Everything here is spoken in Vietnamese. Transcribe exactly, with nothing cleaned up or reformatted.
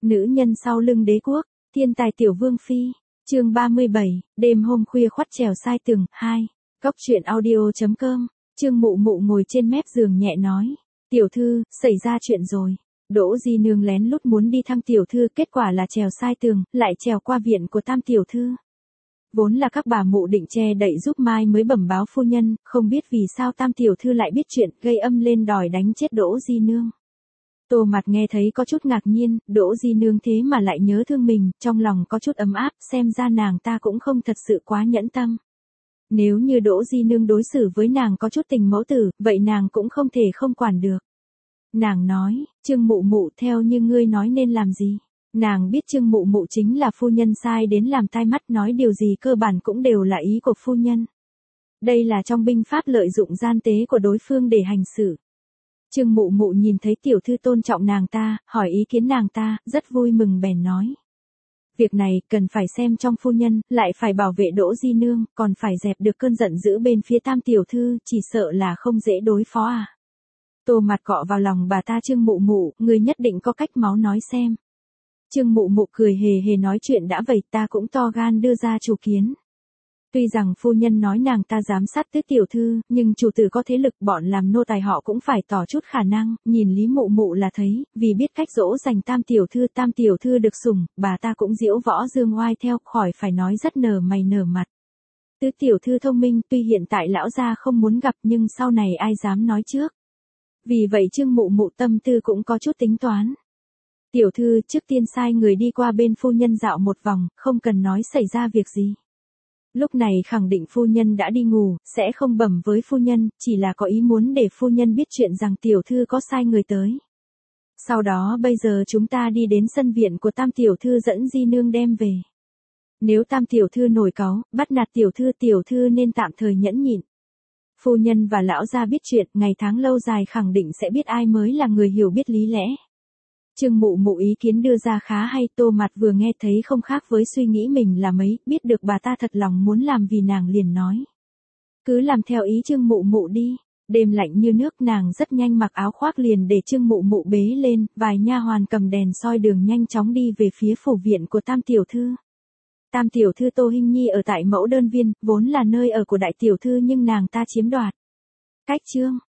Nữ nhân sau lưng đế quốc, thiên tài tiểu vương phi, chương ba mươi bảy, đêm hôm khuya khoắt trèo sai tường, hai, Cóc truyện audio chấm com, Trương Mụ Mụ ngồi trên mép giường nhẹ nói, tiểu thư, xảy ra chuyện rồi. Đỗ Di Nương lén lút muốn đi thăm tiểu thư, kết quả là trèo sai tường, lại trèo qua viện của Tam tiểu thư. Vốn là các bà mụ định che đậy giúp mai mới bẩm báo phu nhân, không biết vì sao Tam tiểu thư lại biết chuyện, gây âm lên đòi đánh chết Đỗ Di Nương. Tô Mặt nghe thấy có chút ngạc nhiên, Đỗ Di Nương thế mà lại nhớ thương mình, trong lòng có chút ấm áp, xem ra nàng ta cũng không thật sự quá nhẫn tâm. Nếu như Đỗ Di Nương đối xử với nàng có chút tình mẫu tử, vậy nàng cũng không thể không quản được. Nàng nói, Trương Mụ Mụ, theo như ngươi nói nên làm gì? Nàng biết Trương Mụ Mụ chính là phu nhân sai đến làm tai mắt, nói điều gì cơ bản cũng đều là ý của phu nhân. Đây là trong binh pháp lợi dụng gian tế của đối phương để hành xử. Trương Mụ Mụ nhìn thấy tiểu thư tôn trọng nàng ta, hỏi ý kiến nàng ta, rất vui mừng bèn nói. Việc này, cần phải xem trong phu nhân, lại phải bảo vệ Đỗ Di Nương, còn phải dẹp được cơn giận dữ bên phía Tam tiểu thư, chỉ sợ là không dễ đối phó à. Tô Mặt cọ vào lòng bà ta, Trương Mụ Mụ, người nhất định có cách máu nói xem. Trương Mụ Mụ cười hề hề nói, chuyện đã vậy ta cũng to gan đưa ra chủ kiến. Tuy rằng phu nhân nói nàng ta giám sát tứ tiểu thư, nhưng chủ tử có thế lực, bọn làm nô tài họ cũng phải tỏ chút khả năng, nhìn Lý Mụ Mụ là thấy, vì biết cách dỗ dành Tam tiểu thư, Tam tiểu thư được sủng, bà ta cũng diễu võ dương oai theo, khỏi phải nói rất nở mày nở mặt. Tứ tiểu thư thông minh, tuy hiện tại lão gia không muốn gặp nhưng sau này ai dám nói trước. Vì vậy Trương Mụ Mụ tâm tư cũng có chút tính toán. Tiểu thư, trước tiên sai người đi qua bên phu nhân dạo một vòng, không cần nói xảy ra việc gì. Lúc này khẳng định phu nhân đã đi ngủ, sẽ không bẩm với phu nhân, chỉ là có ý muốn để phu nhân biết chuyện rằng tiểu thư có sai người tới. Sau đó bây giờ chúng ta đi đến sân viện của Tam tiểu thư, dẫn Di Nương đem về. Nếu Tam tiểu thư nổi cáu, bắt nạt tiểu thư, tiểu thư nên tạm thời nhẫn nhịn. Phu nhân và lão gia biết chuyện, ngày tháng lâu dài khẳng định sẽ biết ai mới là người hiểu biết lý lẽ. Trương Mụ Mụ ý kiến đưa ra khá hay, Tô Mặt vừa nghe thấy không khác với suy nghĩ mình là mấy, biết được bà ta thật lòng muốn làm vì nàng liền nói. Cứ làm theo ý Trương Mụ Mụ đi. Đêm lạnh như nước, nàng rất nhanh mặc áo khoác liền để Trương Mụ Mụ bế lên, vài nha hoàn cầm đèn soi đường nhanh chóng đi về phía phủ viện của Tam tiểu thư. Tam tiểu thư Tô Hinh Nhi ở tại Mẫu Đơn Viên, vốn là nơi ở của đại tiểu thư nhưng nàng ta chiếm đoạt. Cách chương,